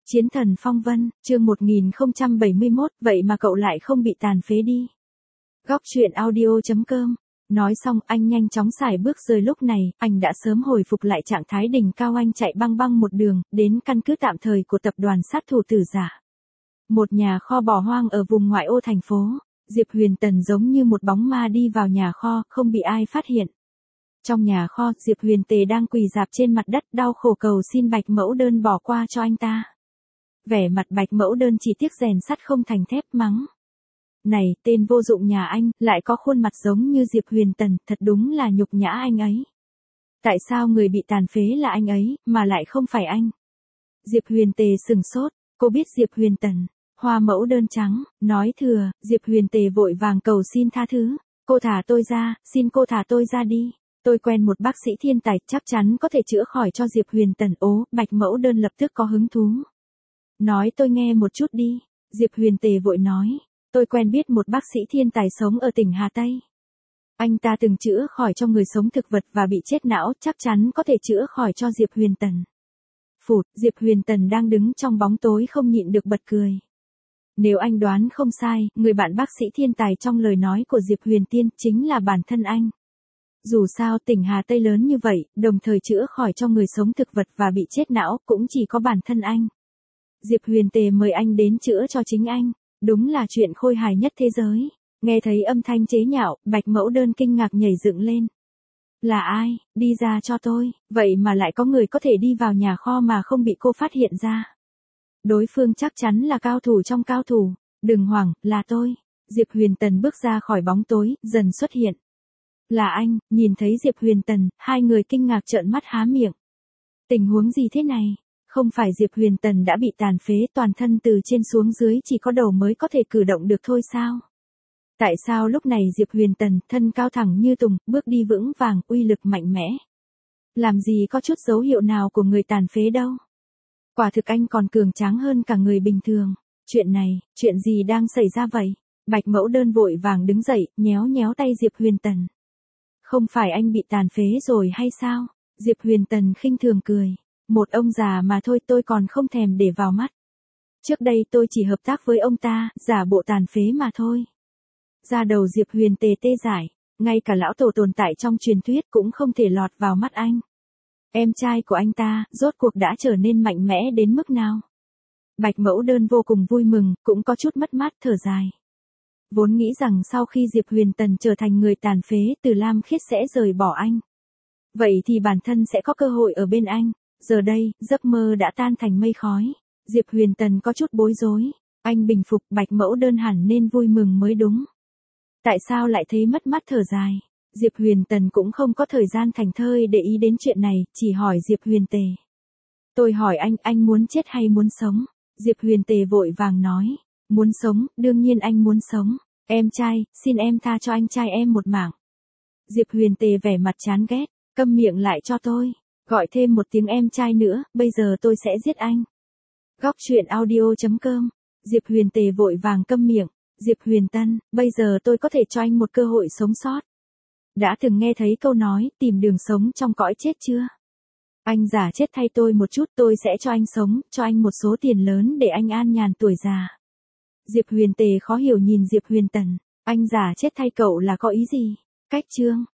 Chiến thần phong vân, chương 1071, vậy mà cậu lại không bị tàn phế đi. Góc truyện audio.com. Nói xong anh nhanh chóng xài bước rời, lúc này, anh đã sớm hồi phục lại trạng thái đỉnh cao. Anh chạy băng băng một đường, đến căn cứ tạm thời của tập đoàn sát thủ Tử Giả. Một nhà kho bỏ hoang ở vùng ngoại ô thành phố. Diệp Huyền Tần giống như một bóng ma đi vào nhà kho, không bị ai phát hiện. Trong nhà kho, Diệp Huyền Tề đang quỳ rạp trên mặt đất đau khổ cầu xin Bạch Mẫu Đơn bỏ qua cho anh ta. Vẻ mặt Bạch Mẫu Đơn chỉ tiếc rèn sắt không thành thép, mắng. Này, tên vô dụng nhà anh, lại có khuôn mặt giống như Diệp Huyền Tần, thật đúng là nhục nhã anh ấy. Tại sao người bị tàn phế là anh ấy, mà lại không phải anh? Diệp Huyền Tề sừng sốt, cô biết Diệp Huyền Tần, Hoa Mẫu Đơn trắng, nói thừa. Diệp Huyền Tề vội vàng cầu xin tha thứ. Cô thả tôi ra, xin cô thả tôi ra đi. Tôi quen một bác sĩ thiên tài, chắc chắn có thể chữa khỏi cho Diệp Huyền Tần. Ố, Bạch Mẫu Đơn lập tức có hứng thú. Nói tôi nghe một chút đi. Diệp Huyền Tề vội nói. Tôi quen biết một bác sĩ thiên tài sống ở tỉnh Hà Tây. Anh ta từng chữa khỏi cho người sống thực vật và bị chết não, chắc chắn có thể chữa khỏi cho Diệp Huyền Tần. Phụt, Diệp Huyền Tần đang đứng trong bóng tối không nhịn được bật cười. Nếu anh đoán không sai, người bạn bác sĩ thiên tài trong lời nói của Diệp Huyền Tiên chính là bản thân anh. Dù sao tỉnh Hà Tây lớn như vậy, đồng thời chữa khỏi cho người sống thực vật và bị chết não, cũng chỉ có bản thân anh. Diệp Huyền Tề mời anh đến chữa cho chính anh. Đúng là chuyện khôi hài nhất thế giới. Nghe thấy âm thanh chế nhạo, Bạch Mẫu Đơn kinh ngạc nhảy dựng lên. Là ai, đi ra cho tôi, vậy mà lại có người có thể đi vào nhà kho mà không bị cô phát hiện ra. Đối phương chắc chắn là cao thủ trong cao thủ. Đừng hoảng, là tôi. Diệp Huyền Tần bước ra khỏi bóng tối, dần xuất hiện. Là anh. Nhìn thấy Diệp Huyền Tần, hai người kinh ngạc trợn mắt há miệng. Tình huống gì thế này? Không phải Diệp Huyền Tần đã bị tàn phế, toàn thân từ trên xuống dưới chỉ có đầu mới có thể cử động được thôi sao? Tại sao lúc này Diệp Huyền Tần, thân cao thẳng như tùng, bước đi vững vàng, uy lực mạnh mẽ? Làm gì có chút dấu hiệu nào của người tàn phế đâu? Quả thực anh còn cường tráng hơn cả người bình thường. Chuyện này, chuyện gì đang xảy ra vậy? Bạch Mẫu Đơn vội vàng đứng dậy, nhéo nhéo tay Diệp Huyền Tần. Không phải anh bị tàn phế rồi hay sao? Diệp Huyền Tần khinh thường cười. Một ông già mà thôi, tôi còn không thèm để vào mắt. Trước đây tôi chỉ hợp tác với ông ta, giả bộ tàn phế mà thôi. Da đầu Diệp Huyền Tề tê dại, ngay cả lão tổ tồn tại trong truyền thuyết cũng không thể lọt vào mắt anh. Em trai của anh ta, rốt cuộc đã trở nên mạnh mẽ đến mức nào? Bạch Mẫu Đơn vô cùng vui mừng, cũng có chút mất mát, thở dài. Vốn nghĩ rằng sau khi Diệp Huyền Tần trở thành người tàn phế, Từ Lam Khiết sẽ rời bỏ anh. Vậy thì bản thân sẽ có cơ hội ở bên anh. Giờ đây, giấc mơ đã tan thành mây khói. Diệp Huyền Tần có chút bối rối. Anh bình phục, Bạch Mẫu Đơn hẳn nên vui mừng mới đúng. Tại sao lại thấy mất mát, thở dài? Diệp Huyền Tần cũng không có thời gian thảnh thơi để ý đến chuyện này, chỉ hỏi Diệp Huyền Tề. Tôi hỏi anh muốn chết hay muốn sống? Diệp Huyền Tề vội vàng nói. Muốn sống, đương nhiên anh muốn sống. Em trai, xin em tha cho anh trai em một mạng. Diệp Huyền Tề vẻ mặt chán ghét. Câm miệng lại cho tôi. Gọi thêm một tiếng em trai nữa, bây giờ tôi sẽ giết anh. Góc truyện audio.com. Diệp Huyền Tề vội vàng câm miệng. Diệp Huyền Tân, bây giờ tôi có thể cho anh một cơ hội sống sót. Đã từng nghe thấy câu nói, tìm đường sống trong cõi chết chưa? Anh giả chết thay tôi một chút, tôi sẽ cho anh sống, cho anh một số tiền lớn để anh an nhàn tuổi già. Diệp Huyền Tề khó hiểu nhìn Diệp Huyền Tần. Anh giả chết thay cậu là có ý gì? Cách chương.